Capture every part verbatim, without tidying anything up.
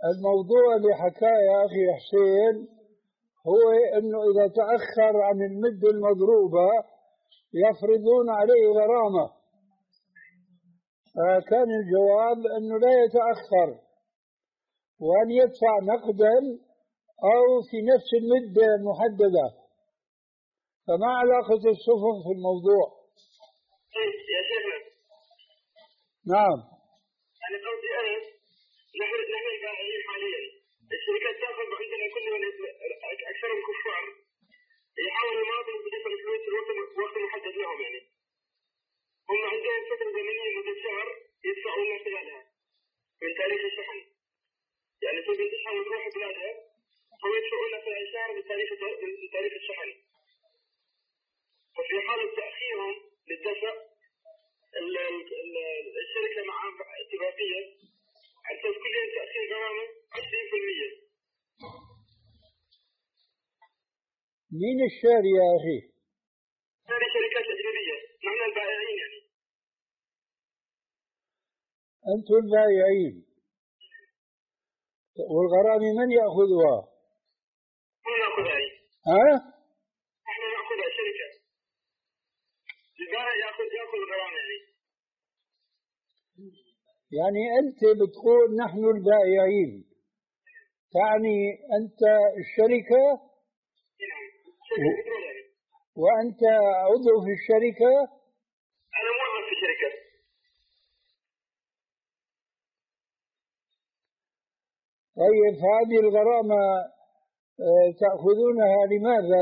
الموضوع اللي حكاه يا أخي حسين هو أنه إذا تأخر عن المدة المضروبة يفرضون عليه غرامة، فكان الجواب أنه لا يتأخر وأن يدفع نقدا أو في نفس المدة المحددة. فما علاقة السفن في الموضوع؟ يا شيخنا نعم. يعني قصدي أنا نحن نحن البائعين حاليا الشركات تأخذ عندنا كلهم أكثرهم كفار يحاولوا يماطلوا بدفع الفلوس الوقت وقت محدد لهم، يعني هم عندهم فترة زمنية مدة شهر يدفعوا لنا خلالها من تاريخ الشحن، يعني تبي تشحن وتروح بلادها هم يدفعوا لنا خلال شهر بتاريخ بتاريخ الشحن. وفي حالة تأخيرهم للدفع الشركة مع اتفاقية على أساس كل يوم تأخير غرامة عشرين بالمئة. مين الشاري يا أخي؟ شاري شركات أجنبية، نحن البائعين يعني. أنتم البائعين، والغرامة من يأخذها؟ من نأخذها؟ ها؟ نحن نأخذها شركة. البائع يأخذ يأخذ الغرامة يعني. يعني أنت بتقول نحن البائعين، تعني أنت الشركة و... وأنت عضو في الشركة؟ أنا موظف في شركة. طيب هذه الغرامة تأخذونها لماذا؟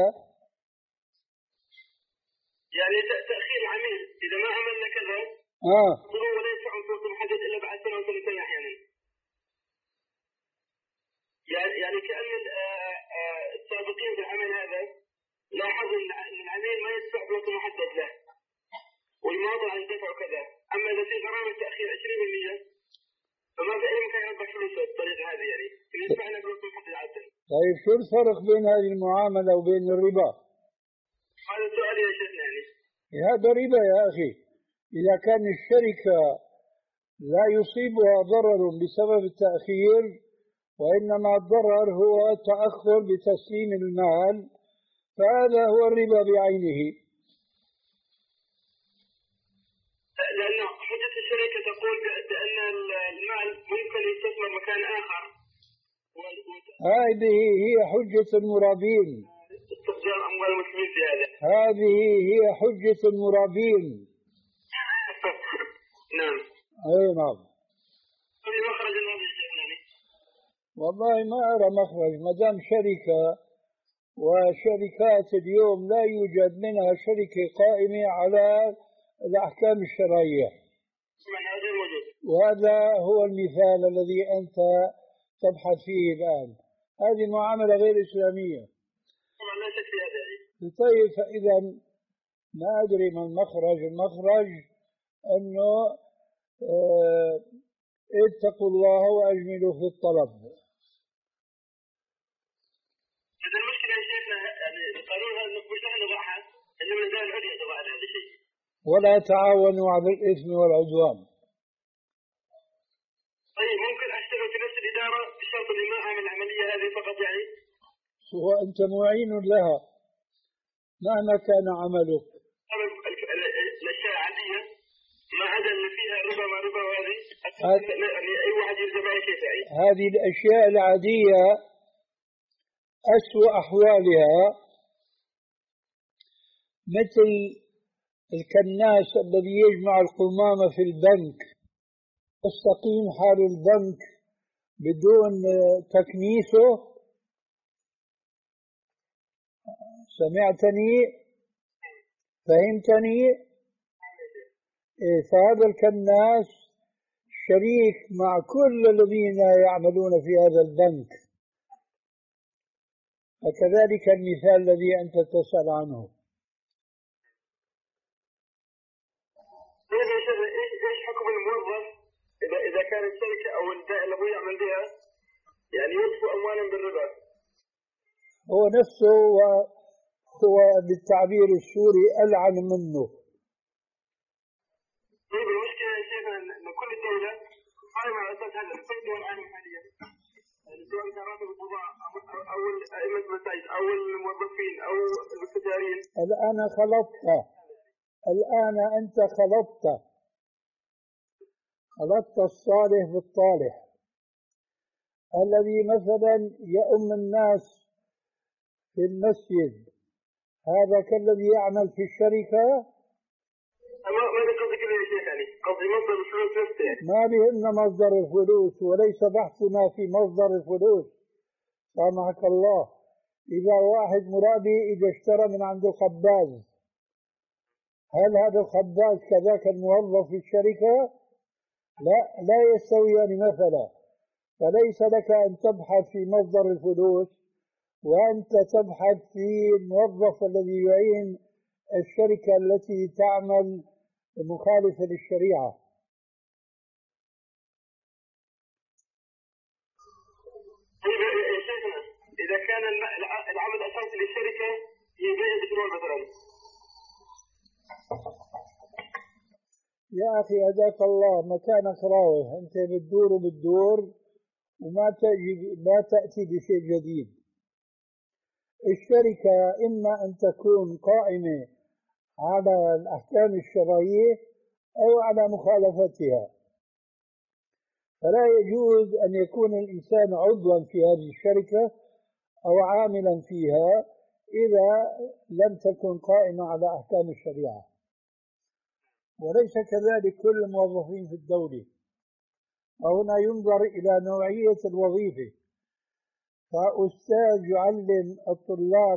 يعني تأخير العميل إذا ما عملنا كذا آه ولا يدفعون فلوس محدد إلا بعد سنة وسنتين أحيانا. يعني يعني كأن السابقين في العمل هذا لاحظوا أن العميل ما يدفع فلوس محدد له ويماطل عن الدفع وكذا، أما إذا في غرامة تأخير عشرين بالمئة فما في أي مكان يربح فلوسه بالطريقة هذه، يعني يدفع لنا فلوس محدد عادة. طيب شو الفرق بين هذه المعاملة وبين الربا؟ هذا السؤال يا شيخنا. يعني هذا ربا يا أخي، إذا كان الشركة لا يصيبها ضرر بسبب التأخير وإنما الضرر هو التأخر بتسليم المال، فهذا هو الربا بعينه. لأن حجة الشركة تقول بأن المال ممكن يستثمر مكان آخر. هذه هي حجة المرابين. استخدام أموال المسلمين في هذا. هذه هي حجة المرابين. نعم. أي نعم. في مخرج هذا الشيخ؟ والله ما أرى مخرج، ما دام شركة، وشركات اليوم لا يوجد منها شركة قائمة على الأحكام الشرعية. وهذا هو المثال الذي أنت تبحث فيه الآن. هذه معاملة غير إسلامية. طبعا لا شك في هذا. طيب فإذا ما أدري ما المخرج. المخرج أنه اه اتقوا الله وأجملوا في الطلب. إذا المشكلة يا شيخنا يعني القانون هذا مش نحن نضعها، إنما الإدارة العليا تضع هذا الشيء. ولا تعاونوا على الإثم والعدوان. طيب ممكن أشتغل في نفس الإدارة بشرط إني ما أعمل العملية هذه فقط يعني؟ هو أنت معين لها مهما كان عملك. الأشياء العادية ما عدا اللي فيها ربا ما ربا، وهذه يعني أي واحد يلزمها كيف يعني؟ هذه الأشياء العادية أسوأ أحوالها مثل الكناس الذي يجمع القمامة في البنك، تستقيم حال البنك بدون تكنيسه. سمعتني؟ فهمتني؟ فهذا الكناس شريك مع كل الذين يعملون في هذا البنك. وكذلك المثال الذي أنت تسأل عنه. إيش حكم الموظف إذا إذا كان الشركة أو الدائرة اللي هو يعمل بها يعني يدفع أموالا بالربا؟ هو نفسه هو بالتعبير السوري ألعن منه. طيب المشكلة يا شيخ أن كل دولة قائمة على أساس هذا، كل دول العالم حاليا أو أئمة المساجد أو الموظفين أو المستشارين. الآن خلطت، الآن أنت خلطت خلطت الصالح بالطالح. الذي مثلا يؤم الناس في المسجد هذا كالذي يعمل في الشركة. ماذا قصدك يا شيخ؟ يعني قصدي مصدر الفلوس نفسه. ما بهن مصدر الفلوس، وليس بحثنا في مصدر الفلوس. سامحك الله، إذا واحد مرابي إذا اشترى من عند الخباز، هل هذا الخباز كذاك الموظف في الشركة؟ لا، لا يستويان مثلا. فليس لك أن تبحث في مصدر الفلوس وأنت تبحث في الموظف الذي يعين الشركة التي تعمل مخالفة للشريعة. يا شيخنا، إذا كان العمل الأساسي للشركة هي بيع البترول مثلا. يا أخي هداك الله، مكانك راوح، أنت بتدور وبتدور وما تجي ما تأتي بشيء جديد. الشركة إما أن تكون قائمة على الأحكام الشرعية أو على مخالفتها، فلا يجوز أن يكون الإنسان عضوا في هذه الشركة أو عاملا فيها إذا لم تكن قائمة على أحكام الشريعة. وليس كذلك كل الموظفين في الدولة. وهنا ينظر إلى نوعية الوظيفة. فأستاذ يعلم الطلاب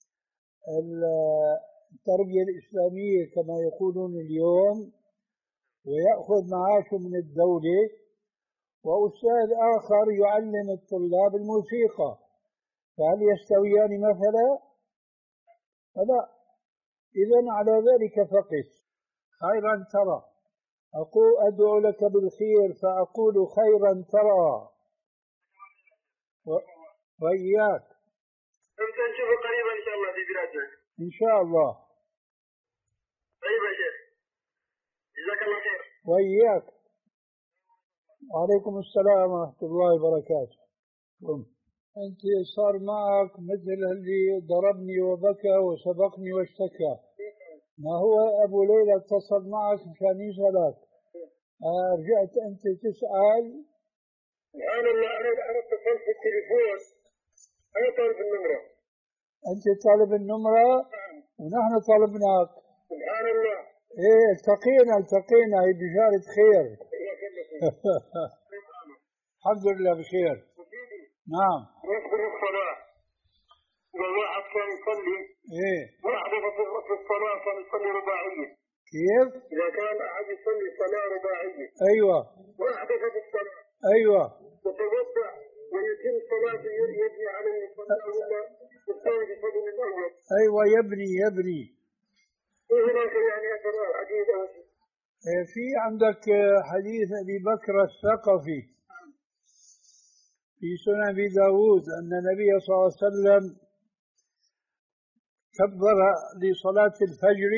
التربية الإسلامية كما يقولون اليوم ويأخذ معاشه من الدولة، وأستاذ آخر يعلم الطلاب الموسيقى، فهل يستويان مثلا؟ فلا. إذن على ذلك فقس. خيرا ترى، أقول أدعو لك بالخير فأقول خيرا ترى و... وإياك. أنت نشوفه قريبا إن شاء الله في بلادنا. إن شاء الله. طيب يا شيخ، جزاك الله خير. وإياك. وعليكم السلام ورحمة الله وبركاته. أنت صار معك مثل اللي ضربني وبكى وسبقني واشتكى. ما هو أبو ليلى اتصل معك مشان يسألك، آه رجعت أنت تسأل. سبحان الله، أنا أنا اتصلت في التليفون، أنا طالب النمرة. أنت طالب النمرة ونحن طلبناك. سبحان الله. إيه التقينا التقينا هي بشارة خير. الحمد لله بخير. نعم. يذكر الصلاة، والواحد كان يصلي. إيه. واحد في الصلاة كان يصلي رباعية. كيف؟ إذا كان أحد يصلي صلاة رباعية. أيوة. واحد في الصلاة. أيوة. يتوضأ ويتم صلاته يبني على المصلى ولا يستوي في فضل الأول. أيوة يبني يبني. هناك يعني أثر حديث أو شيء. في عندك حديث أبي بكر الثقفي في سنن أبي داود أن النبي صلى الله عليه وسلم كبر لصلاة الفجر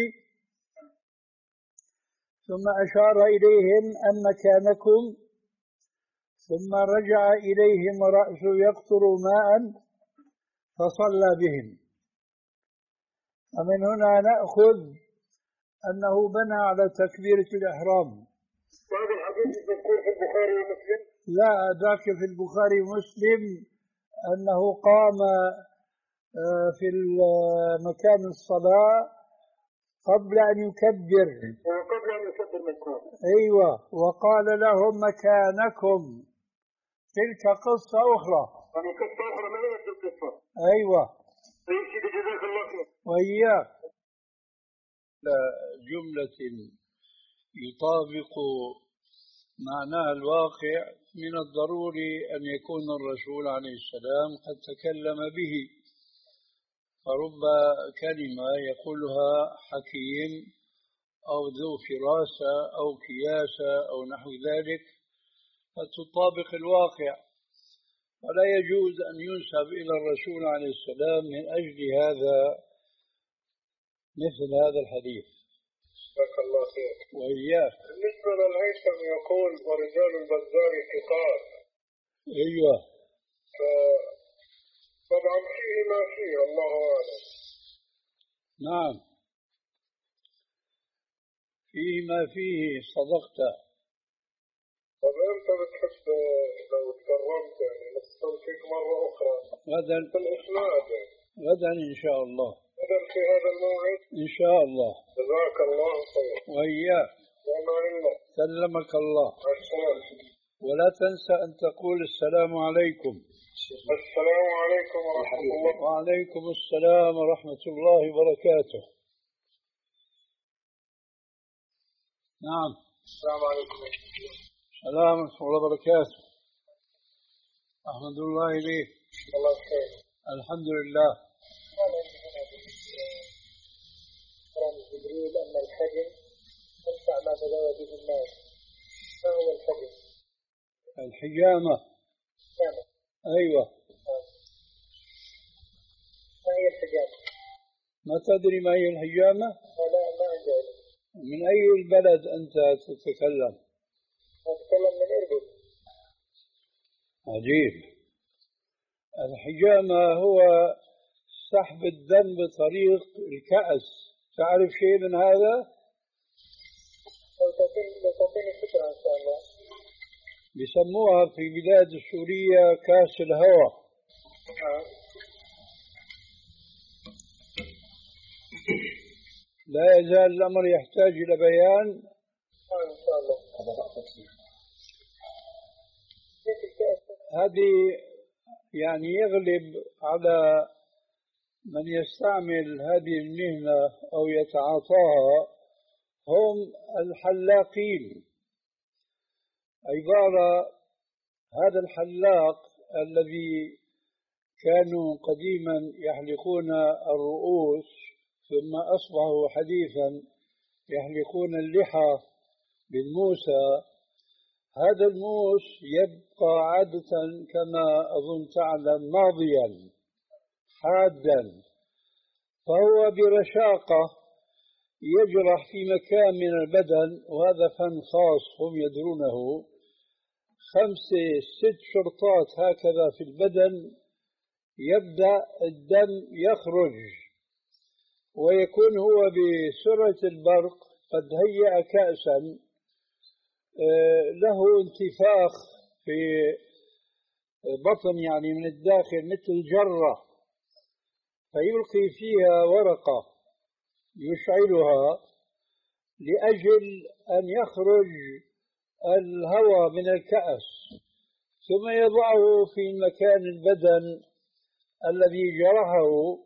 ثم أشار إليهم أن مكانكم، ثم رجع إليهم ورأسه يقطر ماء فصلى بهم. ومن هنا نأخذ أنه بنى على تكبيرة الإحرام. وهذا الحديث مذكور في البخاري ومسلم؟ لا، ذاك في البخاري ومسلم أنه قام في مكان الصلاة قبل أن يكبر. قبل أن يكبر مكان. أيوة، وقال لهم مكانكم. تلك قصة أخرى. يعني قصة أخرى ما هي القصة. أيوة. طيب جزاك الله خير. وإياك. جملة يطابق معناها الواقع من الضروري أن يكون الرسول عليه السلام قد تكلم به، فرب كلمة يقولها حكيم أو ذو فراسة أو كياسة أو نحو ذلك فتطابق الواقع، ولا يجوز أن ينسب إلى الرسول عليه السلام من أجل هذا مثل هذا الحديث. جزاك الله خير. وإياك. بالنسبة للهيثم يقول ورجال البزار ثقات. أيوة. ف... طبعا فيه ما فيه الله أعلم. نعم فيه ما فيه، صدقت. طب أنت بتحب لو تكرمت يعني نتصل فيك مرة أخرى غدا في الإسناد يعني. غدا إن شاء الله. غدا في هذا الموعد إن شاء الله. جزاك الله خير. وإياك. وأمان الله. سلمك الله. مع السلامة. ولا تنسى أن تقول السلام عليكم. السلام عليكم ورحمة الله. وعليكم السلام ورحمة الله وبركاته. نعم. السلام عليكم. السلام ورحمة الله وبركاته. أحمد الله إليك. الله خير. الحمد لله. قال عن جبريل أن الحجم ينفع ما تداوى به الناس. ما هو الحجم؟ الحجامة. حجامة. أيوة. ما هي الحجامة؟ ما تدري ما هي الحجامة؟ لا ما عندي علم. من أي البلد أنت تتكلم؟ أتكلم من إربد. عجيب. الحجامة هو سحب الدم بطريق الكأس. تعرف شيء من هذا؟ لو تعطيني فكرة إن شاء الله. بيسموها في بلاد سوريا كاس الهوى. آه. لا يزال الأمر يحتاج إلى بيان. آه إن شاء الله. هذه يعني يغلب على من يستعمل هذه المهنة أو يتعاطاها هم الحلاقين. عبارة هذا الحلاق الذي كانوا قديما يحلقون الرؤوس ثم أصبحوا حديثا يحلقون اللحى بالموسى. هذا الموس يبقى عادة كما أظن تعلم ماضيا حادا، فهو برشاقة يجرح في مكان من البدن، وهذا فن خاص هم يدرونه. خمسة ست شرطات هكذا في البدن، يبدأ الدم يخرج ويكون هو بسرعة البرق قد هيأ كأسا له انتفاخ في بطن يعني من الداخل مثل جرة، فيلقي فيها ورقة يشعلها لأجل أن يخرج الهواء من الكأس، ثم يضعه في مكان البدن الذي جرحه.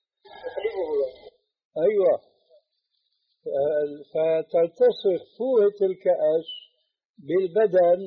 أيوة. فتلتصق فوهة الكأس بالبدن،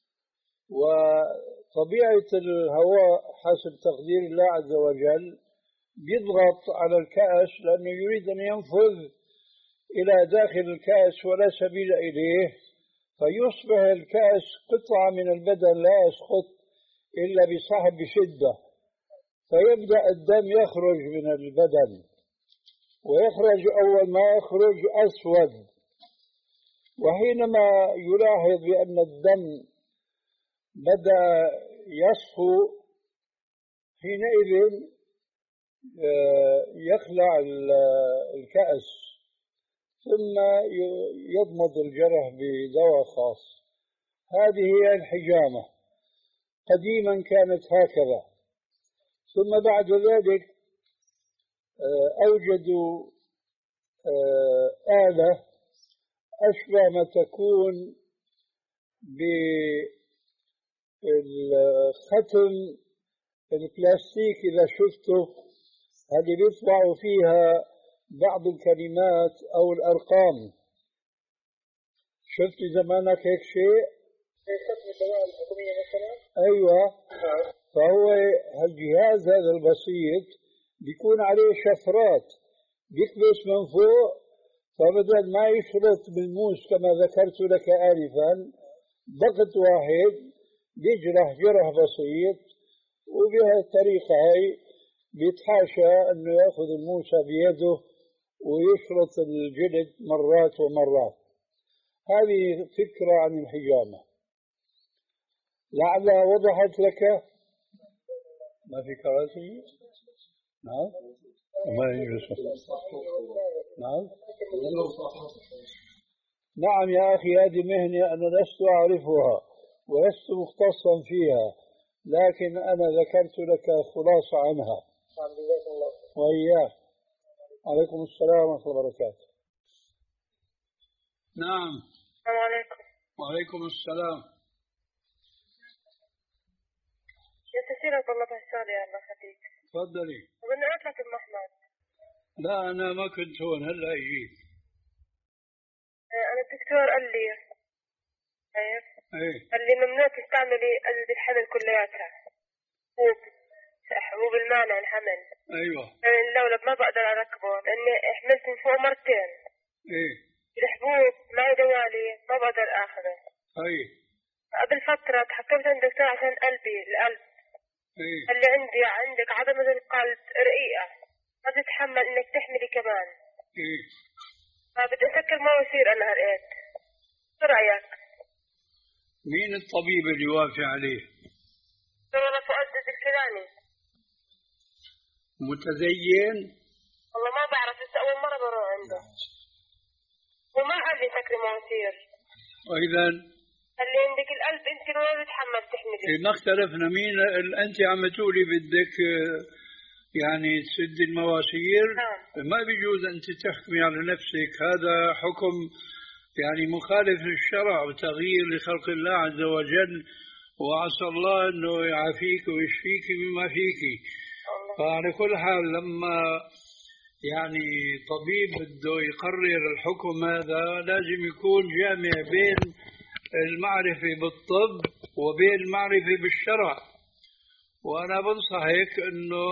وطبيعة الهواء حسب تقدير الله عز وجل يضغط على الكأس لأنه يريد أن ينفذ إلى داخل الكأس ولا سبيل إليه، فيصبح الكأس قطعة من البدن لا يسقط إلا بصاحب شدة، فيبدأ الدم يخرج من البدن، ويخرج أول ما يخرج أسود، وحينما يلاحظ بأن الدم بدأ يصفو حينئذ يخلع الكأس ثم يضمد الجرح بدواء خاص. هذه هي الحجامة. قديما كانت هكذا، ثم بعد ذلك أوجدوا آلة أشبه ما تكون بالختم البلاستيك إذا شفته، هذه بيطبعوا فيها بعض الكلمات أو الأرقام. شفت زمانك هيك شيء؟ ختم الدواء الحكومية مثلا؟ أيوة. فهو الجهاز هذا البسيط بيكون عليه شفرات بيكبس من فوق، فبدل ما يشرط بالموس كما ذكرت لك آنفا ضغط واحد بيجرح جرح بسيط، وبهالطريقة هاي بيتحاشى أنه يأخذ الموسى بيده ويشرط الجلد مرات ومرات. هذه فكرة عن الحجامة، لعلها وضحت لك. ما في كراسي؟ نعم. وما يجلس. نعم. نعم يا أخي، هذه مهنة أنا لست أعرفها ولست مختصا فيها، لكن أنا ذكرت لك خلاصة عنها. وإياك. عليكم السلام ورحمة الله وبركاته. نعم. السلام عليكم. وعليكم السلام. يستشيرك والله بهالسؤال يا الله خديك. تفضلي. بدنا نطلع ام احمد. لا أنا ما كنت هون، هلا جيت. أنا الدكتور قال لي طيب إيه. قال لي ممنوع تستعملي قلب الحمل كلياتها، حبوب حبوب المانع الحمل. أيوة. أنا اللولب ما بقدر أركبه لأني حملت من فوق مرتين. إيه. الحبوب معي دوالي ما بقدر آخذه. طيب. قبل فترة تحكمت عند الدكتور عشان قلبي القلب. إيه. قال لي عندي عندك عضلة القلب رقيقة ما تتحمل إنك تحملي كمان. إيه. فبدي أسكر مواسير أنا هرقيت. شو رأيك؟ مين الطبيب اللي وافي عليه؟ أنا فؤاد الكيلاني. متزين؟ والله ما بعرف، بس أول مرة بروح عنده. وما قال لي سكري مواسير. وإذا؟ قال لي عندك القلب أنت ما بتحمل تحملي. إيه ما اختلفنا. مين أنت عم تقولي بدك يعني تسد المواسير؟ نعم. ما بيجوز أنت تحكمي على نفسك، هذا حكم يعني مخالف للشرع وتغيير لخلق الله عز وجل، وعسى الله أنه يعافيك ويشفيك مما فيك. فعلى كل حال لما يعني طبيب بده يقرر الحكم هذا لازم يكون جامع بين المعرفة بالطب وبين المعرفة بالشرع. وأنا بنصحك أنه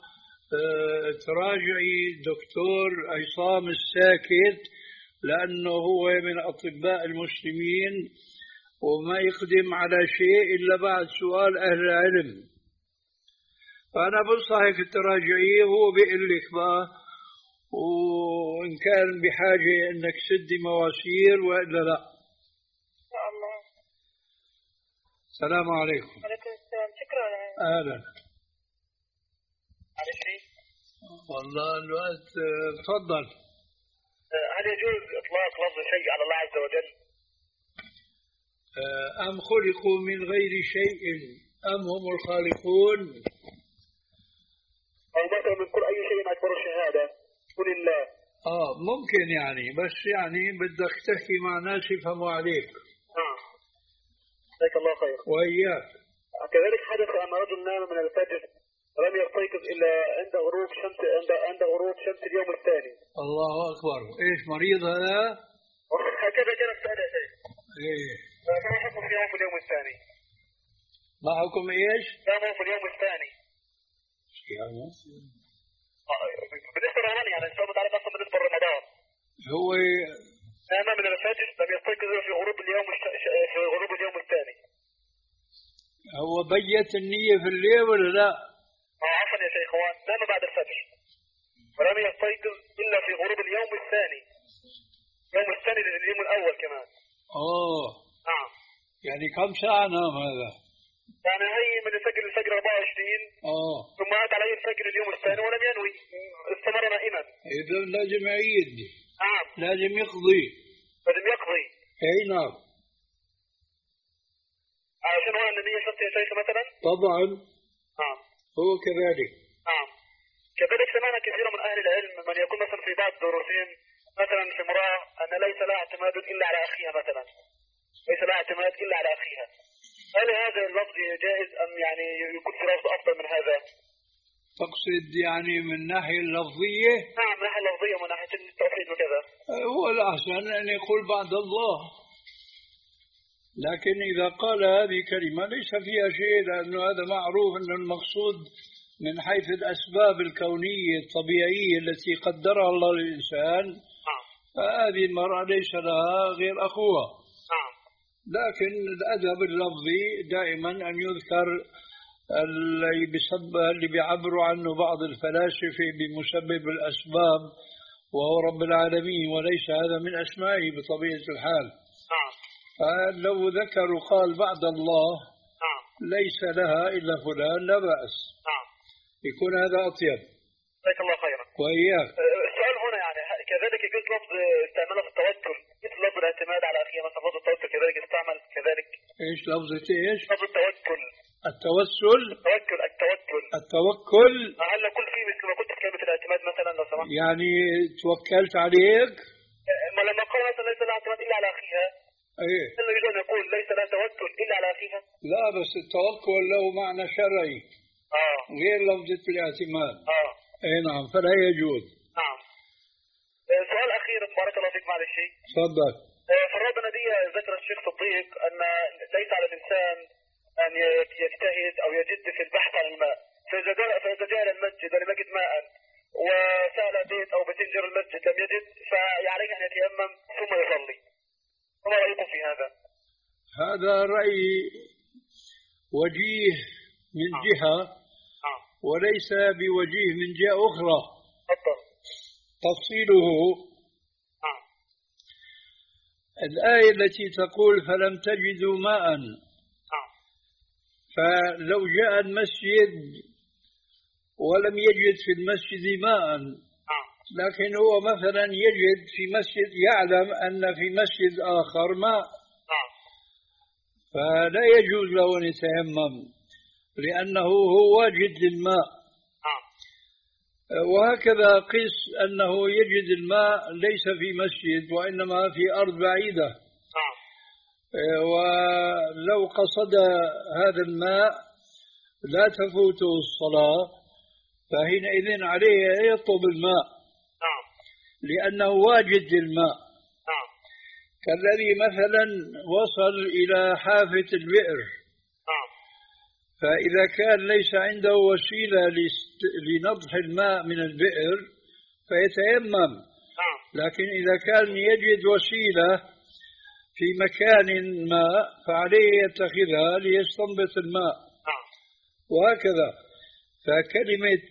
تراجعي دكتور عصام الساكت، لأنه هو من أطباء المسلمين وما يقدم على شيء إلا بعد سؤال أهل العلم. فأنا بنصحك تراجعيه، هو بيقول لك بقى وإن كان بحاجة أنك سدي مواسير وإلا لا. إن شاء الله. السلام عليكم. وعليكم السلام. شكرا. أهلا. والله الوقت. تفضل. هل يجوز إطلاق لفظ شيء على الله عز وجل؟ أم خلقوا من غير شيء أم هم الخالقون؟ أو مثلا من كل أي شيء أكبر الشهادة قل الله. آه ممكن يعني، بس يعني بدك تحكي مع ناس يفهموا عليك. نعم. جزاك الله خير. وإياك. كذلك حدث أن رجل نام من الفجر لم يستيقظ إلا عند غروب شمس عند عند غروب شمس اليوم الثاني. الله أكبر. إيش مريض هذا؟ هكذا كان السؤال يا شيخ. إيه. فما حكم صيامه في اليوم الثاني؟ ما حكم إيش؟ صيامه في اليوم الثاني. صيامه؟ بالنسبة لرمضان يعني الصوم تعرف أصلا بالنسبة لرمضان. هو نام من الفجر لم يستيقظ في غروب اليوم في غروب اليوم الثاني. هو بيت النية في الليل ولا لا؟ اه عفوا يا شيخ، هو نام بعد الفجر ولم يستيقظ إلا في غروب اليوم الثاني. اليوم الثاني لليوم الأول كمان. أوه. نعم. يعني كم ساعة نام هذا؟ يعني هي من الفجر الفجر أربعة وعشرين. أوه. ثم أتى عليه الفجر اليوم الثاني ولم ينوي، استمر نائما. إذا لازم يعيد. نعم. لازم يقضي. لازم يقضي. أي نعم. عشان هو النبي شرط يا شيخ مثلا؟ طبعا. نعم. هو كذلك. نعم. كذلك سمعنا كثير من أهل العلم من يقول مثلا في بعض دروسهم مثلا في امرأة أن ليس لها اعتماد إلا على أخيها مثلا. ليس لها اعتماد إلا على أخيها. هل هذا اللفظ جائز أم يعني يكون في لفظ أفضل من هذا؟ تقصد يعني من الناحية اللفظية؟ نعم من الناحية اللفظية ومن ناحية التوحيد وكذا. هو الأحسن أن يقول بعد الله، لكن إذا قال هذه كلمة ليس فيها شيء، لأنه هذا معروف أن المقصود من حيث الأسباب الكونية الطبيعية التي قدرها الله للإنسان. نعم. فهذه المرأة ليس لها غير أخوها. نعم. لكن الأدب اللفظي دائما أن يذكر اللي بسبب اللي بيعبروا عنه بعض الفلاسفة بمسبب الأسباب وهو رب العالمين، وليس هذا من أسمائه بطبيعة الحال. نعم. فلو ذكروا قال بعد الله نعم. ليس لها إلا فلان لا بأس. نعم. يكون هذا أطيب. جزاك الله خيرا. وإياك. السؤال هنا يعني كذلك يجوز لفظ استعماله في التوكل مثل لفظ الاعتماد على أخيه مثلا لفظ التوكل كذلك يستعمل كذلك؟ إيش لفظة إيش؟ لفظ التوكل. التوسل. التوكل التوكل. التوكل. هل نقول فيه مثل ما قلت في كلمة الاعتماد مثلا لو سمحت؟ يعني توكلت عليك؟ ما لما قال مثلا ليس لها اعتماد إلا على أخيها. إيه. هل يجوز أن يقول ليس لها توكل إلا على أخيها؟ لا بس التوكل له معنى شرعي. آه. غير لفظة الاعتماد. آه. اي نعم فلا يجوز. نعم. سؤال أخير بارك الله فيك معلش. تفضل. في الرابع الندية ذكر الشيخ صديق أن ليس على الإنسان أن يجتهد أو يجد في البحث عن الماء، فإذا جاء فإذا جاء إلى المسجد ولم يجد ماء وسأل بيت أو بيتين جار المسجد لم يجد فعليه أن يتيمم ثم يصلي. ما رأيكم في هذا؟ هذا رأي وجيه من آه. جهة آه. وليس بوجيه من جهة أخرى. تفضل. تفصيله آه. الآية التي تقول فلم تجدوا ماء، آه. فلو جاء المسجد ولم يجد في المسجد ماء، آه. لكن هو مثلا يجد في مسجد يعلم أن في مسجد آخر ماء، آه. فلا يجوز له أن يتيمم لأنه هو واجد للماء. آه. وهكذا قس أنه يجد الماء ليس في مسجد وإنما في أرض بعيدة، آه. ولو قصد هذا الماء لا تفوته الصلاة، فحينئذ عليه أن يطلب الماء آه. لأنه واجد للماء. آه. كالذي مثلا وصل إلى حافة البئر، آه. فإذا كان ليس عنده وسيلة لنضح الماء من البئر فيتيمم، لكن إذا كان يجد وسيلة في مكان ما فعليه يتخذها ليستنبط الماء، وهكذا. فكلمة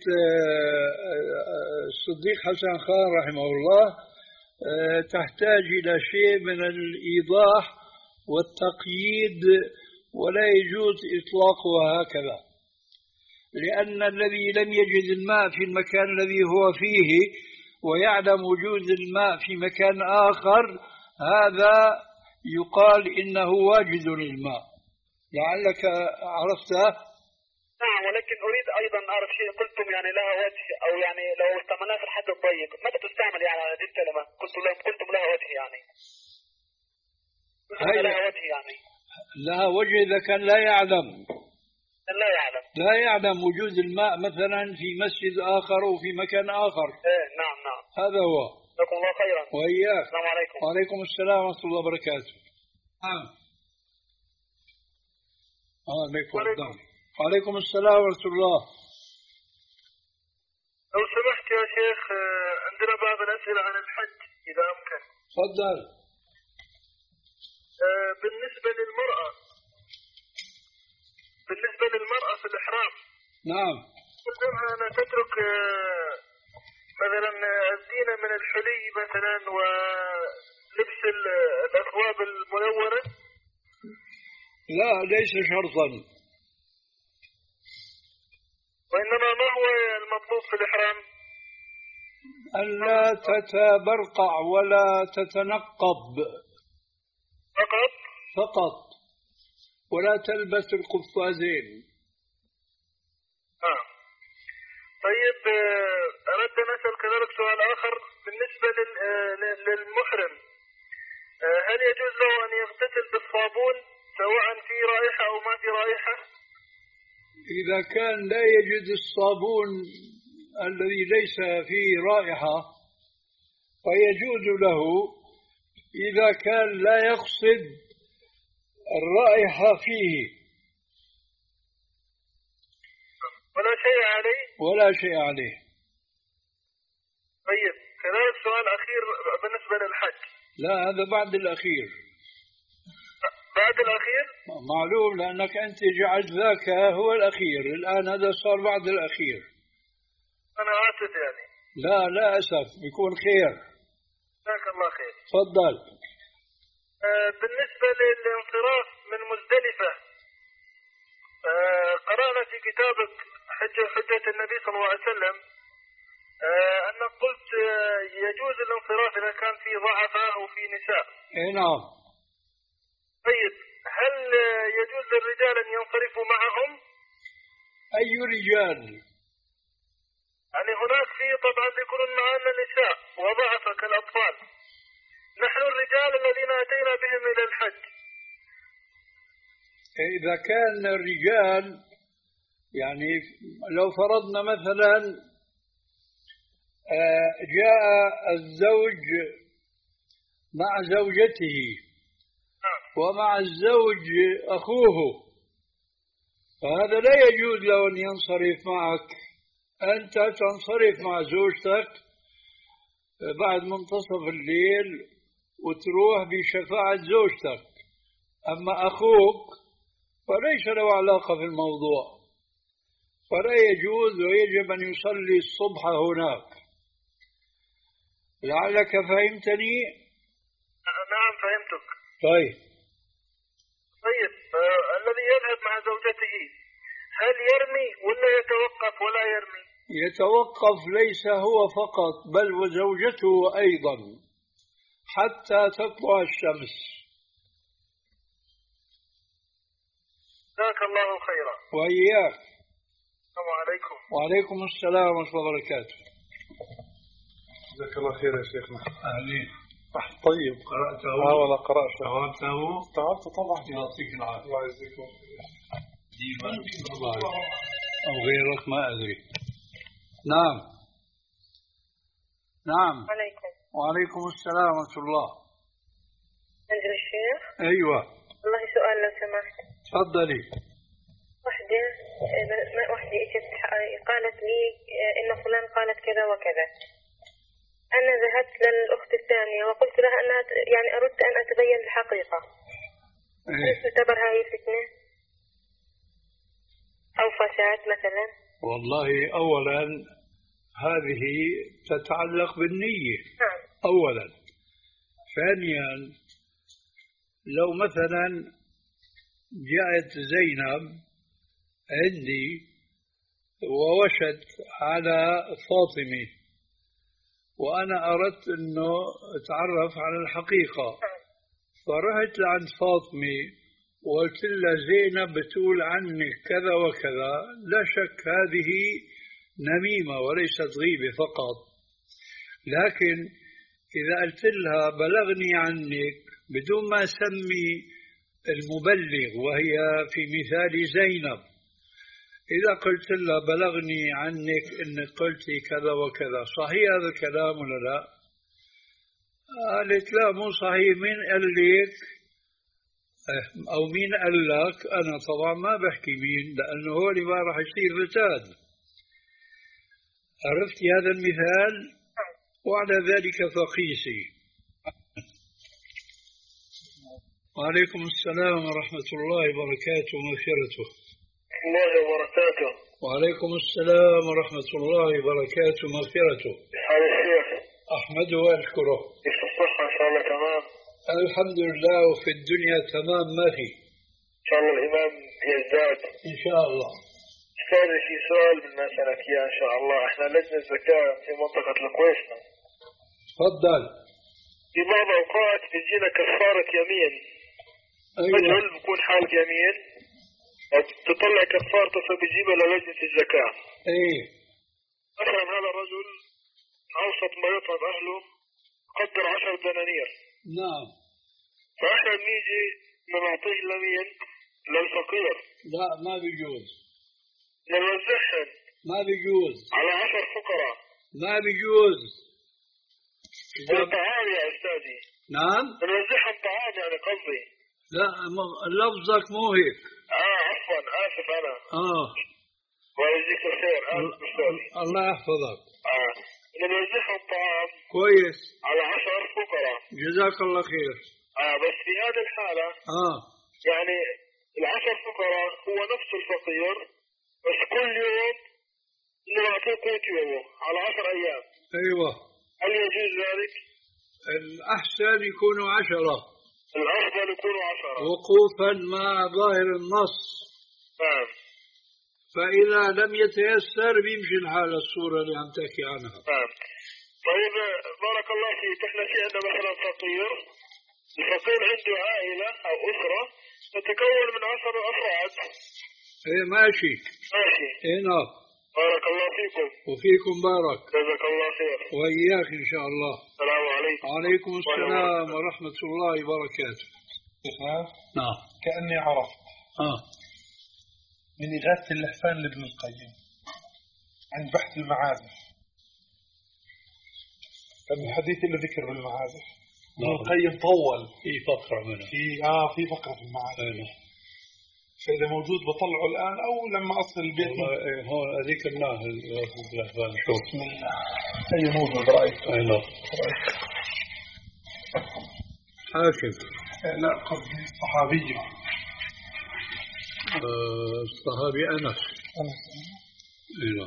الصديق حسن خان رحمه الله تحتاج إلى شيء من الإيضاح والتقييد، ولا يجوز إطلاقها هكذا، لأن الذي لم يجد الماء في المكان الذي هو فيه ويعلم وجود الماء في مكان آخر هذا يقال إنه واجد للماء. لعلك عرفته؟ نعم، ولكن أريد أيضا أعرف شيء. قلتم يعني لها وجه، أو يعني لو استعملناها في الحد الضيق متى تستعمل يعني هذه الكلمة؟ قلت لهم قلتم لها وجه يعني لها وجه يعني لها وجه إذا كان لا يعلم لا يعلم لا يعلم وجود الماء مثلا في مسجد آخر وفي مكان آخر. إيه نعم نعم، هذا هو. جزاكم الله خيرا. وإياك. السلام عليكم. وعليكم السلام ورحمة الله وبركاته. نعم. عليكم السلام. وعليكم السلام ورحمة الله. لو سمحت يا شيخ عندنا بعض الأسئلة عن الحج إذا أمكن. تفضل. بالنسبة للمرأة بالنسبة للمرأة في الإحرام. نعم. أنا تترك مثلا الزينة من الحلي مثلا ولبس الأثواب الملونة. لا ليس شرطا، وإنما ما هو المطلوب في الإحرام؟ ألا تتبرقع ولا تتنقب فقط فقط، ولا تلبس القفازين. آه. طيب أردت أن أسأل كذلك سؤال آخر بالنسبة للمحرم، هل يجوز له أن يغتسل بالصابون سواء في رائحة أو ما في رائحة؟ إذا كان لا يجد الصابون الذي ليس فيه رائحة فيجوز له، إذا كان لا يقصد الرائحة فيه ولا شيء عليه ولا شيء عليه. طيب كذلك سؤال أخير بالنسبة للحج. لا هذا بعد الأخير. بعد الأخير؟ معلوم، لأنك أنت جعلت ذاك هو الأخير، الآن هذا صار بعد الأخير. أنا آسف يعني. لا لا أسف، يكون خير. جزاك الله خير. تفضل. آه بالنسبة للانصراف من مزدلفة، آه قرأنا في كتابك حجة حجة النبي صلى الله عليه وسلم آه أنا قلت آه يجوز الانصراف إذا كان في ضعفاء أو في نساء. إيه نعم. طيب هل آه يجوز للرجال أن ينصرفوا معهم؟ أي رجال؟ يعني هناك في طبعا يكونون معنا نساء وضعفاء كالأطفال، نحن الرجال الذين أتينا بهم إلى الحج. إذا كان الرجال يعني لو فرضنا مثلا جاء الزوج مع زوجته ومع الزوج أخوه، فهذا لا يجوز له أن ينصرف معك. أنت تنصرف مع زوجتك بعد منتصف الليل وتروح بشفاعة زوجتك، أما أخوك فليس له علاقة في الموضوع، فلا يجوز ويجب أن يصلي الصبح هناك. لعلك فهمتني؟ نعم فهمتك. طيب طيب آه الذي يذهب مع زوجته هل يرمي ولا يتوقف ولا يرمي؟ يتوقف، ليس هو فقط بل وزوجته أيضا حتى تطلع الشمس. جزاك الله خيرا. وإياك. السلام عليكم. وعليكم السلام ورحمة الله وبركاته. جزاك الله خير يا شيخنا. أهلين. طيب قرأته؟ اه والله قرأته. استوعبته؟ استوعبته طبعا. يعطيك العافية. الله يجزيكم. أو غيرك ما أدري. نعم نعم. عليكم. وعليكم السلام ورحمة الله. عند الشيخ. أيوة. والله سؤال لو سمحت. تفضلي. وحدة وحدة اجت قالت لي إن فلان قالت كذا وكذا. أنا ذهبت للأخت الثانية وقلت لها أنها يعني أردت أن أتبين الحقيقة. إيه؟ تعتبر هاي فتنة أو فساد مثلا؟ والله أولا هذه تتعلق بالنية. نعم. أولا. ثانيا لو مثلا جاءت زينب عندي ووشت على فاطمة وأنا أردت أنه أتعرف على الحقيقة، فرحت لعند فاطمة وقلت لها زينب بتقول عنك كذا وكذا، لا شك هذه نميمة وليست غيبة فقط. لكن إذا قلت لها بلغني عنك بدون ما أسمي المبلغ وهي في مثال زينب، إذا قلت لها بلغني عنك إنك قلتي كذا وكذا، صحيح هذا الكلام ولا لا؟ قالت لا مو صحيح. مين قال لك أو مين قال لك؟ أنا طبعا ما بحكي مين، لأنه هو اللي ما راح يصير فساد. عرفتي هذا المثال؟ وعلى ذلك فقيسي. وعليكم السلام ورحمة الله وبركاته ومغفرته. الله وبركاته. وعليكم السلام ورحمة الله وبركاته ومغفرته. حال الشيخ؟ أحمده وأشكره. كيف الصحة؟ إن شاء الله تمام. الحمد لله، وفي الدنيا تمام ما في. إن شاء الله الإمام يزداد. إن شاء الله. أستاذي في سؤال بدنا نسألك إياه إن شاء الله. إحنا لجنة زكاة في منطقة الكويسة. تفضل. في بعض الأوقات بيجينا كفارة يمين. أيوة. رجل بكون حالة يمين تطلع كفارته فبيجيبها للجنة الزكاة. إيه. مثلا هذا الرجل أوسط ما يطلب أهله قدر عشر دنانير. نعم. فإحنا بنيجي نعطيه لمين؟ للفقير. لا ما بيجوز. نوزعهم. ما بيجوز. على عشر فقراء. ما بيجوز. طعام يا أستاذي. نعم. نوزعهم طعام يعني قصدي. لا لفظك مو هيك. آه عفوا آسف أنا. آه. ويجزيك الخير. آسف أستاذي. الله يحفظك. آه. نوزعهم طعام. كويس. على عشر فقراء. جزاك الله خير. آه بس في هذه الحالة. آه. يعني العشر فقراء هو نفس الفقير بس كل يوم نعطيه قوت يومه على عشر أيام. أيوة. هل يجوز ذلك؟ الأحسن يكونوا عشرة. الأفضل يكونوا عشرة. وقوفا مع ظاهر النص. نعم. فإذا لم يتيسر بيمشي الحال الصورة اللي عم تحكي عنها. نعم. طيب بارك الله فيك، احنا في عندنا مثلا فقير، الفقير عنده عائلة أو أسرة تتكون من عشر أفراد. ايه ماشي. ماشي. ايه نعم. بارك الله فيكم. وفيكم بارك. جزاك الله خير. وإياك إن شاء الله. السلام عليكم. وعليكم السلام ورحمة الله وبركاته. نعم. كأني عرفت. آه. من إغاثة اللحفان لابن القيم عن بحث المعازف. كان الحديث اللي ذكر بالمعازف. ابن القيم طول في فقرة منه. في آه في فقرة في المعازف. فإذا موجود بطلعه الآن أو لما أصل البيت. هون ذكرناه اللحفان. بسم الله. أي موجود رأيك؟ أي نعم. حاكم. لا قصدي صحابي. الصحابي أنس. أنس. إيه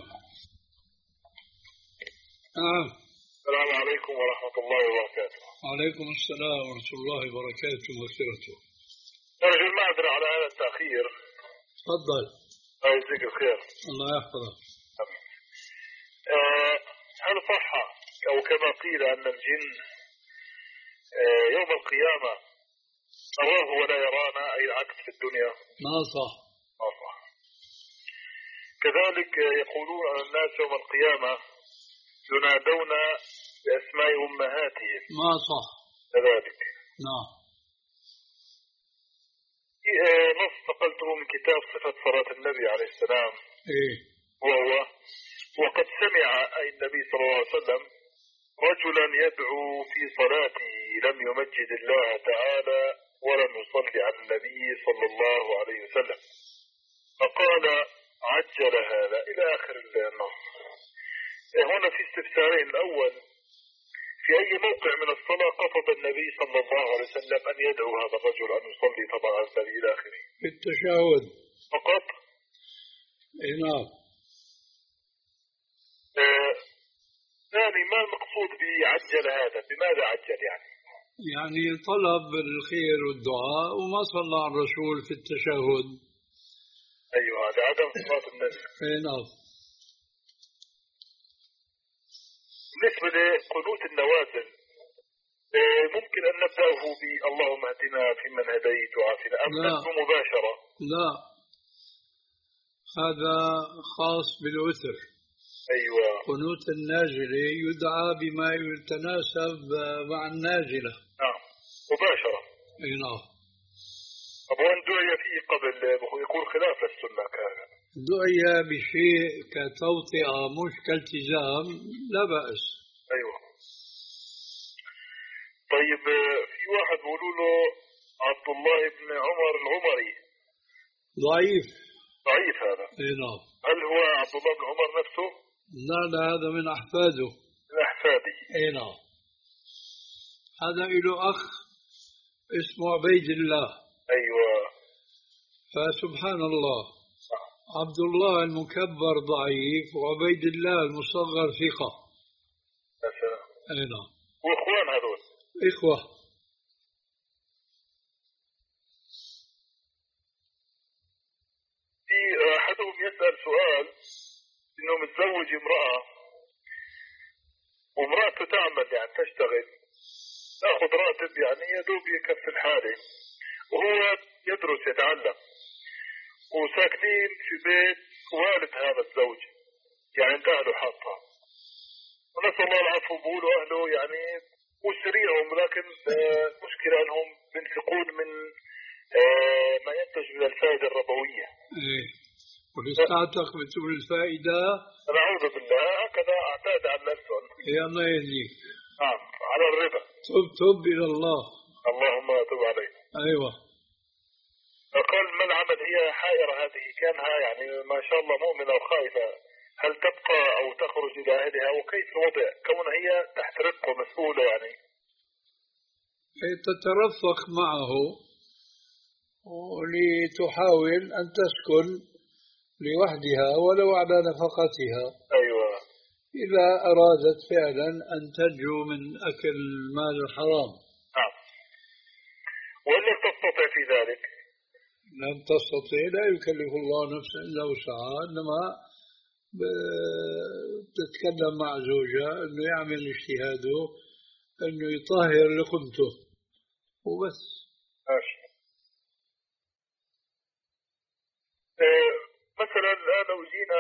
نعم. السلام عليكم ورحمة الله وبركاته. وعليكم السلام ورحمة الله وبركاته ومغفرته. نرجو المعذرة على هذا التأخير. تفضل. الله يجزيك الخير. الله يحفظك. آه هل صح أو كما قيل أن الجن آه يوم القيامة نراه ولا يرانا، أي العكس في الدنيا؟ ما صح. ما صح. كذلك يقولون أن الناس يوم القيامة ينادون بأسماء أمهاتهم. ما صح. كذلك. نعم. نص نقلته من كتاب صفة صلاة النبي عليه السلام. إيه. وهو وقد سمع أي النبي صلى الله عليه وسلم رجلا يدعو في صلاته لم يمجد الله تعالى ولم يصلي على النبي صلى الله عليه وسلم، فقال عجل هذا إلى آخر النص. هنا في استفسارين. الأول، في أي موقع من الصلاة قصد النبي صلى الله عليه وسلم أن يدعو هذا الرجل أن يصلي طبعا على النبي إلى آخره؟ في التشهد فقط. إيه نعم. ثاني، ما المقصود بعجل هذا؟ بماذا عجل يعني؟ يعني طلب الخير والدعاء وما صلى على الرسول في التشهد. أيوة، هذا عدم صلاة النبي. إيه نعم. بالنسبة لقنوت النوازل ممكن أن نبدأه باللهم اهدنا فيمن هديت وعافنا، أم نبدأ مباشرة؟ لا، هذا خاص بالوتر. أيوة. قنوت النازلة يدعى بما يتناسب مع النازلة. نعم، مباشرة. أي نعم. طب وين دعي فيه قبل؟ يقول خلاف السنة كذا. دعي بشيء كتوطئة مش كالتزام لا بأس. أيوة. طيب في واحد بيقولوا له عبد الله بن عمر العمري. ضعيف. ضعيف هذا. اي نعم. هل هو عبد الله بن عمر نفسه؟ لا لا، هذا من أحفاده. من أحفاده. اي نعم. هذا له أخ اسمه عبيد الله. أيوة. فسبحان الله، عبد الله المكبر ضعيف وعبيد الله المصغر ثقة. مثلا. اي نعم. واخوان هذول. اخوة. في احدهم يسأل سؤال انه متزوج امرأة وامرأته تعمل يعني تشتغل، تاخذ راتب يعني يدوب يكفي الحالة، وهو يدرس يتعلم، وساكنين في بيت والد هذا الزوج يعني انت اهله حاطها، ونسأل الله العفو. بقولوا اهله يعني مسريهم، لكن المشكلة انهم بينفقون من ما ينتج من الفائدة الربوية. ايه، ولساتك بتقول الفائدة. نعوذ بالله، هكذا اعتاد على نفسهم. يا الله يهديك. نعم، على الربا. تب تب إلى الله. اللهم تب عليك. أيوة. قال ما العمل؟ هي حائرة هذه، كانها يعني ما شاء الله مؤمنة وخائفة، هل تبقى أو تخرج إلى أهلها؟ وكيف الوضع كون هي تحت رق ومسؤولة يعني؟ تترفق معه ولتحاول أن تسكن لوحدها ولو على نفقتها. أيوة. إذا أرادت فعلا أن تنجو من أكل المال الحرام. نعم. وإن لم تستطع في ذلك؟ لن تستطيع، لا يكلف الله نفسا إلا وسعها، إنما تتكلم مع زوجها أنه يعمل اجتهاده أنه يطهر لقمته وبس. ماشي. آه مثلا الآن لو جينا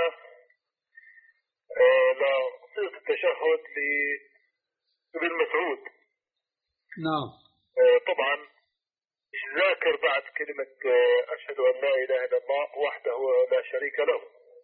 آه لصيغة التشهد لابن مسعود. نعم. آه طبعا مش ذاكر بعد كلمة آه أشهد أن لا إله إلا الله وحده لا شريك له،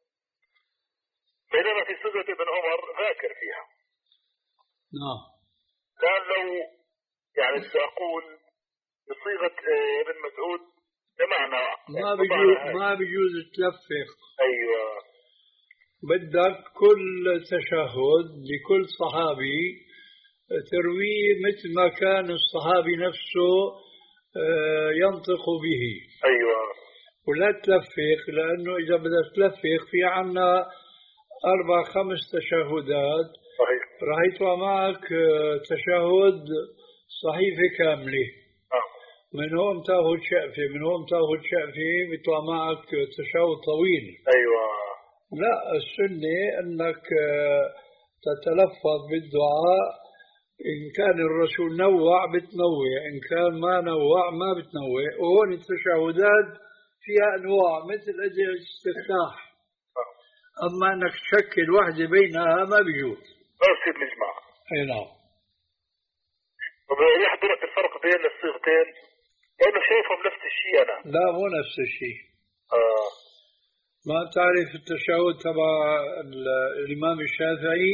بينما في صيغة ابن عمر ذاكر فيها. نعم. الآن لو يعني سأقول بصيغة آه ابن مسعود بمعنى ما بيجوز ما بيجوز تلفق. أيوة. بدك كل تشهد لكل صحابي ترويه مثل ما كان الصحابي نفسه ينطق به. أيوة. ولا تلفق، لأنه إذا بدك تلفق في عنا أربع خمس تشهدات. صحيح. راح يطلع معك تشهد صحيفة كاملة. آه. من هون تاخذ شقفة، من هون تاخذ شقفة، بيطلع معك تشهد طويل. أيوة. لا، السنة أنك تتلفظ بالدعاء، إن كان الرسول نوع بتنوع، إن كان ما نوع ما بتنوع. وهون التشهدات فيها أنواع مثل أدعية الاستفتاح. أما أنك تشكل واحدة بينها ما بيجوز. ما بصير نجمع. أي نعم. طب يحضرك الفرق بين الصيغتين؟ لأنه شايفهم نفس الشيء أنا. لا، مو نفس الشيء. آه. ما تعرف التشهد تبع الإمام الشافعي؟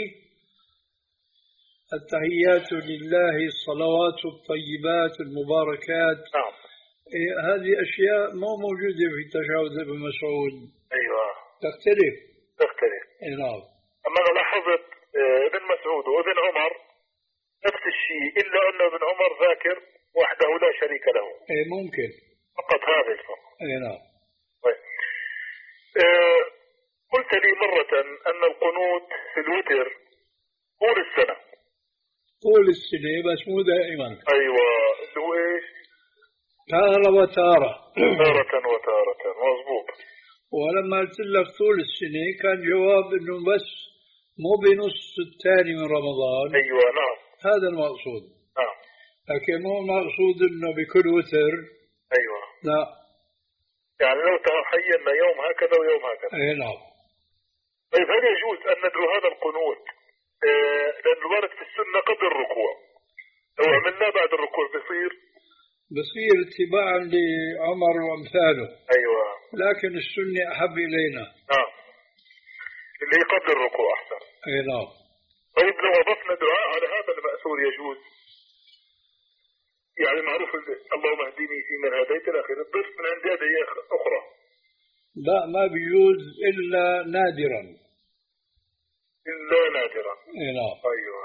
التحيات لله، الصلوات الطيبات المباركات. نعم. إيه، هذه أشياء مو موجودة في تشهد ابن مسعود. أيوة. تختلف. تختلف. اي نعم. أما أنا لاحظت ابن مسعود وابن عمر نفس الشيء، إلا أن ابن عمر ذاكر وحده لا شريك له. اي ممكن. فقط هذا الفرق. اي نعم. طيب. آه قلت لي مرة أن القنوت في الوتر طول السنة. طول السنة بس مو دائما. أيوة. اللي هو إيش؟ تارة وتارة. تارة وتارة. مظبوط. ولما قلت لك طول السنة كان جواب إنه بس مو بنص الثاني من رمضان. أيوة. نعم. هذا المقصود. نعم. لكن مو مقصود إنه بكل وتر. أيوة. لا. يعني لو تحينا يوم هكذا ويوم هكذا. أي نعم. طيب هل يجوز أن ندعو هذا القنوت آه لأنه ورد في السنة قبل الركوع، لو عملناه بعد الركوع بصير؟ بصير اتباعا لعمر وأمثاله. أيوة. لكن السنة أحب إلينا. نعم. اللي قبل الركوع أحسن. أي نعم. طيب لو أضفنا دعاء على هذا المأثور يجوز؟ يعني معروف اللهم اهدني فيمن هديت إلى آخره، الضيف من عند أدعية أخرى. لا، ما بيجوز إلا نادرا. إلا نادرا. اي نعم. أيوة.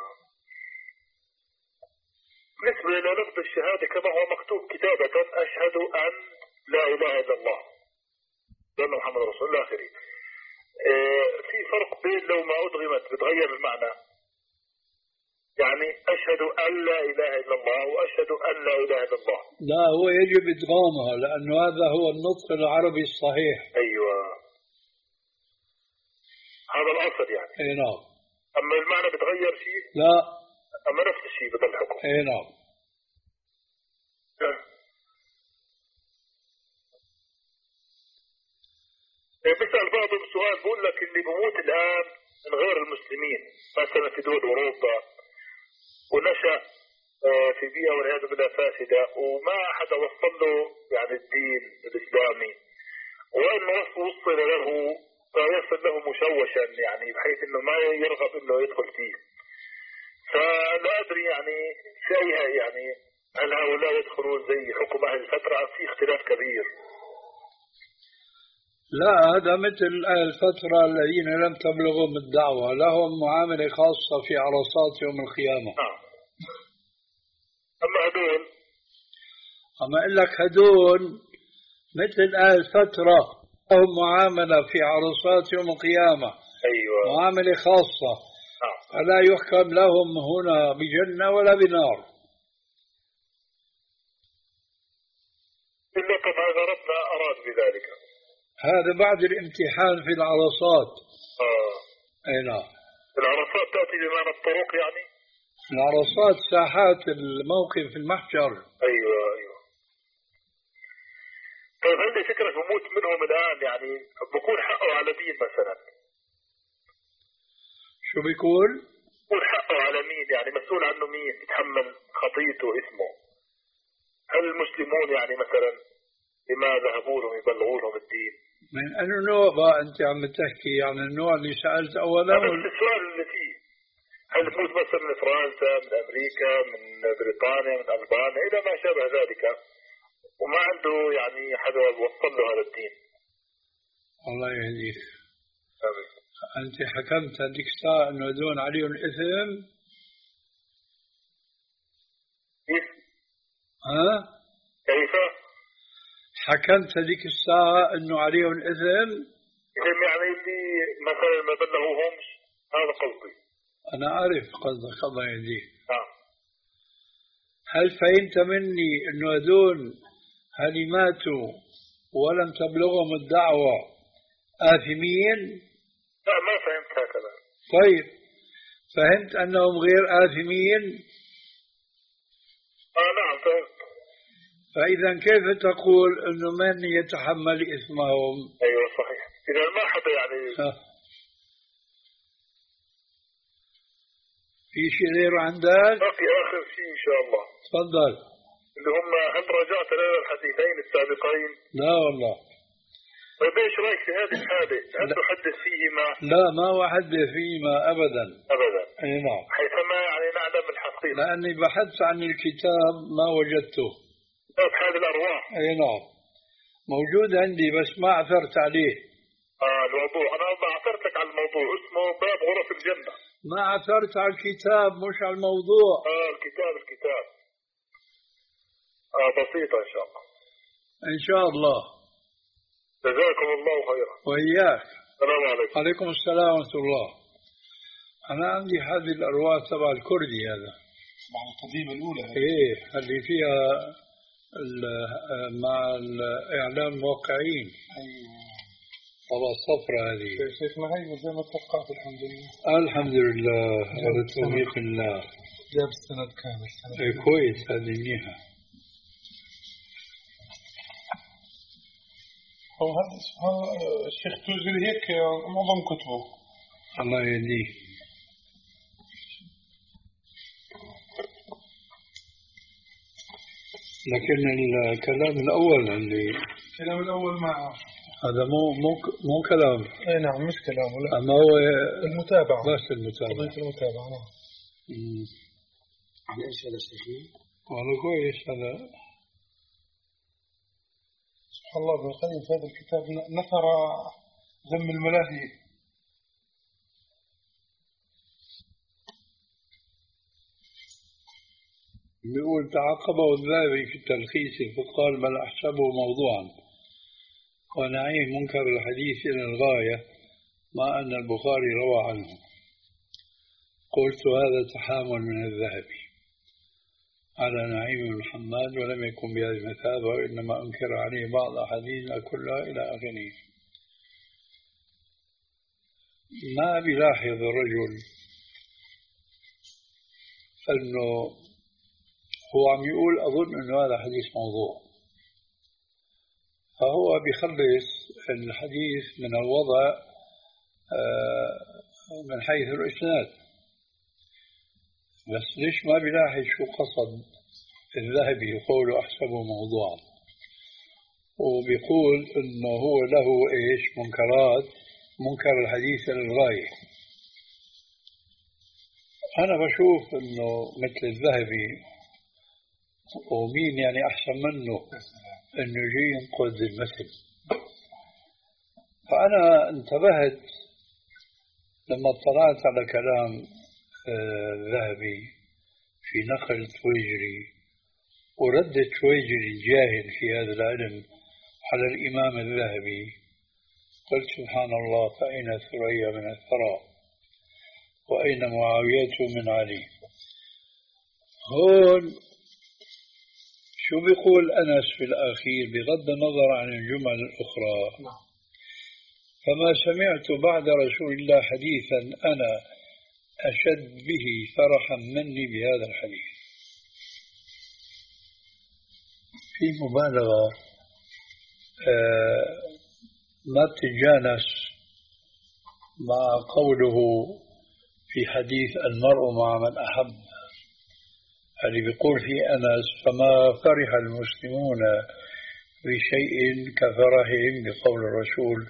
بالنسبة إلى لفظ الشهادة كما هو مكتوب كتابة أشهد أن لا إله إلا الله وأن محمد رسول الله آخره، اه في فرق بين لو ما أدغمت بتغير المعنى، يعني أشهد أن لا إله إلا الله وأشهد أن لا إله إلا الله. لا، هو يجب إدغامها لأنه هذا هو النطق العربي الصحيح. أيوة. هذا الأصل يعني. أي نعم. أما المعنى بتغير شيء؟ لا. أما نفس الشيء بضل حكم. أي نعم. بسأل بعضهم سؤال، بقول لك اللي بموت الآن من غير المسلمين مثلا في دول أوروبا ونشأ في بيئة والعياذ بالله فاسدة وما أحد وصل له يعني الدين الإسلامي، وإنه وصل له فيصل له مشوشا يعني بحيث إنه ما يرغب إنه يدخل فيه، فلا أدري يعني فيها يعني هل هؤلاء يدخلون زي حكم أهل الفترة أم في اختلاف كبير؟ لا، هذا مثل الفترة الذين لم تبلغهم الدعوة لهم معاملة خاصة في عرصات يوم القيامة. آه. أما هدول أما أقول لك هدول مثل أهل الفترة لهم معاملة في عرصات يوم القيامة. أيوة. معاملة خاصة. آه. فلا يحكم لهم هنا بجنة ولا بنار. إلا كما ذكرنا أراد بذلك. هذا بعد الامتحان في العرصات. آه. أي نعم. العرصات تأتي بمعنى الطرق يعني؟ العرصات ساحات الموقف في المحشر. أيوة أيوة. طيب عندي فكرة بموت منهم الآن يعني بكون حقه على مين مثلا؟ شو بيقول؟ بكون حقه على مين يعني مسؤول عنه مين يتحمل خطيته اسمه؟ هل المسلمون يعني مثلا لما ذهبوا لهم يبلغوا لهم الدين؟ من أنه نوع بقى أنت عم تحكي عن يعني النوع اللي سألت أولا؟ هذا السؤال اللي فيه هل تموت مثلا من فرنسا من أمريكا من بريطانيا من ألبانيا إلى ما شابه ذلك وما عنده يعني حدا وصل له هذا الدين. الله يهديك. آمين. أنت حكمت هذيك الساعة أنه دون عليهم إثم؟ كيف؟ ها؟ كيف؟ حكمت هذيك الساعة أنه عليهم إثم؟ إثم يعني اللي مثلا ما بلغوهمش هذا قصدي. أنا أعرف قصدك الله يهديك. آه. هل فهمت مني أنه هذول هل ماتوا ولم تبلغهم الدعوة آثمين؟ لا ما فهمت هكذا. طيب فهمت أنهم غير آثمين؟ آه نعم فهمت. فإذا كيف تقول أنه من يتحمل إثمهم؟ أيوة صحيح. إذا ما حدا يعني ها. في شيء غير عندك؟ ما في آخر شيء إن شاء الله. تفضل. اللي هم هل رجعت لنا الحديثين السابقين؟ لا والله. طيب ايش رايك في هذه الحالة؟ هل تحدث فيهما؟ لا ما أحدث فيهما أبدا. أبدا. أي نعم. حيثما يعني نعلم الحقيقة. لأني بحثت عن الكتاب ما وجدته. باب هذه الأرواح. أي نعم. موجود عندي بس ما عثرت عليه. آه الموضوع أنا ما عثرتك على الموضوع اسمه باب غرف الجنة. ما عثرت على الكتاب مش على الموضوع. آه الكتاب الكتاب. آه بسيطة إن شاء الله. إن شاء الله. جزاكم الله خيرا. وإياك. السلام عليكم. عليكم السلام ورحمة الله. أنا عندي هذه الأرواح تبع الكردي هذا. مع القديمة الأولى. إيه اللي فيها مع الإعلام الموقعين. أيوة. طبعا الصفرة هذه. شيخنا هاي زي ما توقعت الحمد لله. الحمد لله على توفيق الله. جاب السند كامل. إيه كويس هذه منيحة. هو هذا الشيخ توزري هيك معظم كتبه. الله يهديه. لكن الكلام الأول اللي الكلام الأول مع هذا مو مو مو كلام. اي نعم مش كلامه لا. أما هو المتابعة. بس المتابعة. قضية المتابعة نعم. عن ايش هذا الشيخ؟ والله كويس هذا. سبحان الله ابن القيم في هذا الكتاب نثر ذم الملاهي. بيقول تعقبه الذهبي في التلخيص فقال بل أحسبه موضوعا ونعيه منكر الحديث إلى الغاية مع أن البخاري روى عنه. قلت هذا تحامل من الذهبي على نعيم بن حماد ولم يكن بهذه المثابة وإنما أنكر عليه بعض أحاديث كلها إلى آخره. ما بيلاحظ الرجل أنه هو عم يقول أظن أنه هذا حديث موضوع فهو بيخلص الحديث من الوضع من حيث الإسناد بس ليش ما بيلاحظ شو قصد الذهبي يقول أحسبه موضوعا وبيقول أنه هو له إيش منكرات منكر الحديث للغاية. أنا بشوف أنه مثل الذهبي ومين يعني أحسن منه أنه يجي ينقذ المثل. فأنا انتبهت لما اطلعت على كلام الذهبي في نقل تويجري ورد تويجري الجاهل في هذا العلم على الإمام الذهبي قلت سبحان الله فأين ثريا من الثرى وأين معاوية من علي. هون شو بيقول أنس في الأخير بغض النظر عن الجمل الأخرى؟ نعم. فما سمعت بعد رسول الله حديثا أنا أشد به فرحا مني بهذا الحديث. في مبالغة، آه ما تتجانس مع قوله في حديث المرء مع من أحب، اللي بيقول في أنس فما فرح المسلمون بشيء كفرحهم بقول الرسول.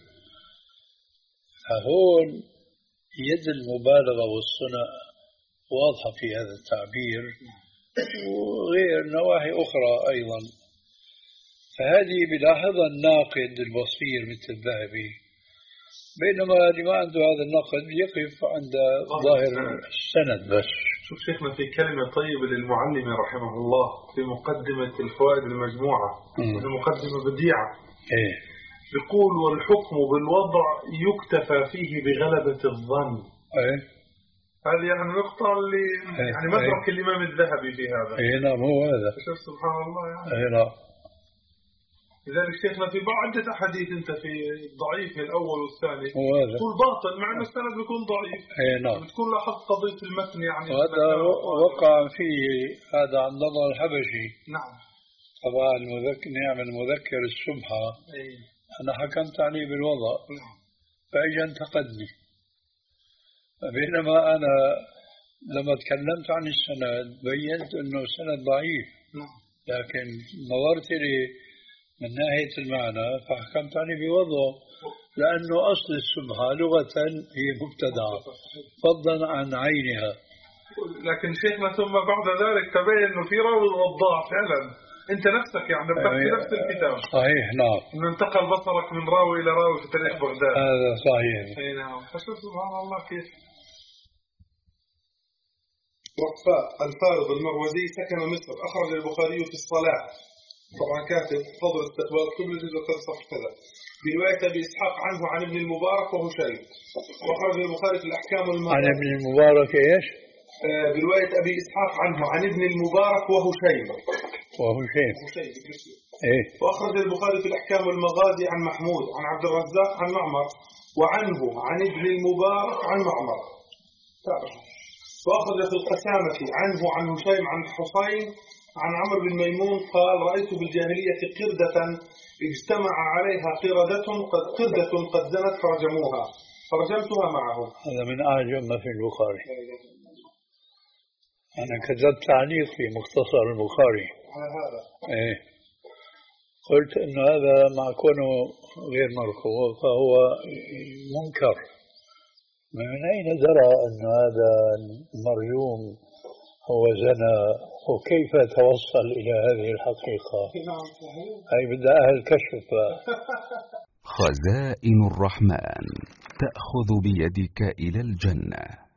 فهون يد المبالغة والصنع واضحة في هذا التعبير، وغير نواحي أخرى أيضا. فهذه بلاحظها الناقد البصير مثل الذهبي، بينما اللي ما عنده هذا النقد يقف عند ظاهر السند بس. شوف شيخنا في كلمة طيبة للمعلم رحمه الله في مقدمة الفوائد المجموعة، المقدمة بديعة، إيه؟ يقول والحكم بالوضع يكتفى فيه بغلبة الظن. إيه؟ هذه يعني النقطة اللي إيه؟ يعني مدرك إيه؟ الإمام الذهبي في هذا. إيه نعم هو هذا. شوف سبحان الله يعني. إيه نعم. لذلك شيخنا في بعض عدة أحاديث أنت في ضعيف الأول والثاني تقول باطل مع أن السند بيكون ضعيف. إيه نعم. بتكون لاحظت قضية المتن يعني. وهذا وقع فيه هذا عن نضر الحبشي. نعم. طبعا المذكر نعمل مذكر السبحة. إيه. أنا حكمت عليه بالوضع. نعم. فإجا انتقدني. بينما أنا لما تكلمت عن السند بينت أنه السند ضعيف. نعم. لكن نظرت لي من ناحية المعنى فحكمت عليه بوضعه، لأنه أصل السبحة لغة هي مبتدعة فضلا عن عينها. لكن شيخنا ثم بعد ذلك تبين أنه في راوي وضاع فعلا. أنت نفسك يعني نبهت في نفس الكتاب. صحيح نعم. أنه انتقل بصرك من راوي إلى راوي في تاريخ بغداد. هذا صحيح. أي نعم. فشوف سبحان الله كيف. وفاء الفارض المروزي سكن مصر، أخرج البخاري في الصلاة، طبعا كاتب فضل استقبال قبل الجزء صفحة كذا، برواية أبي إسحاق عنه عن ابن المبارك وهشيم، وأخرج البخاري في الأحكام المغازي. عن ابن المبارك إيش؟ آه برواية أبي إسحاق عنه عن ابن المبارك وهشيم. وهشيم. وهشيم. إيه. وأخرج البخاري في الأحكام المغازي عن محمود عن عبد الرزاق عن معمر، وعنه عن ابن المبارك عن معمر. تعرف. وأخرج في القسامة عنه عن هشيم عن حسين عن عمرو بن ميمون قال رأيت بالجاهلية قردة اجتمع عليها قردة قد قردة قد زنت فرجموها فرجمتها معهم. هذا من أعجب ما في البخاري. أنا كتبت تعليق في مختصر البخاري على هذا. إيه. قلت إن هذا مع كونه غير مرفوع فهو منكر. من أين درى أن هذا المرجوم هو زنا وكيف توصل إلى هذه الحقيقة؟ أي بدأ أهل كشف. خزائن الرحمن تأخذ بيدك إلى الجنة.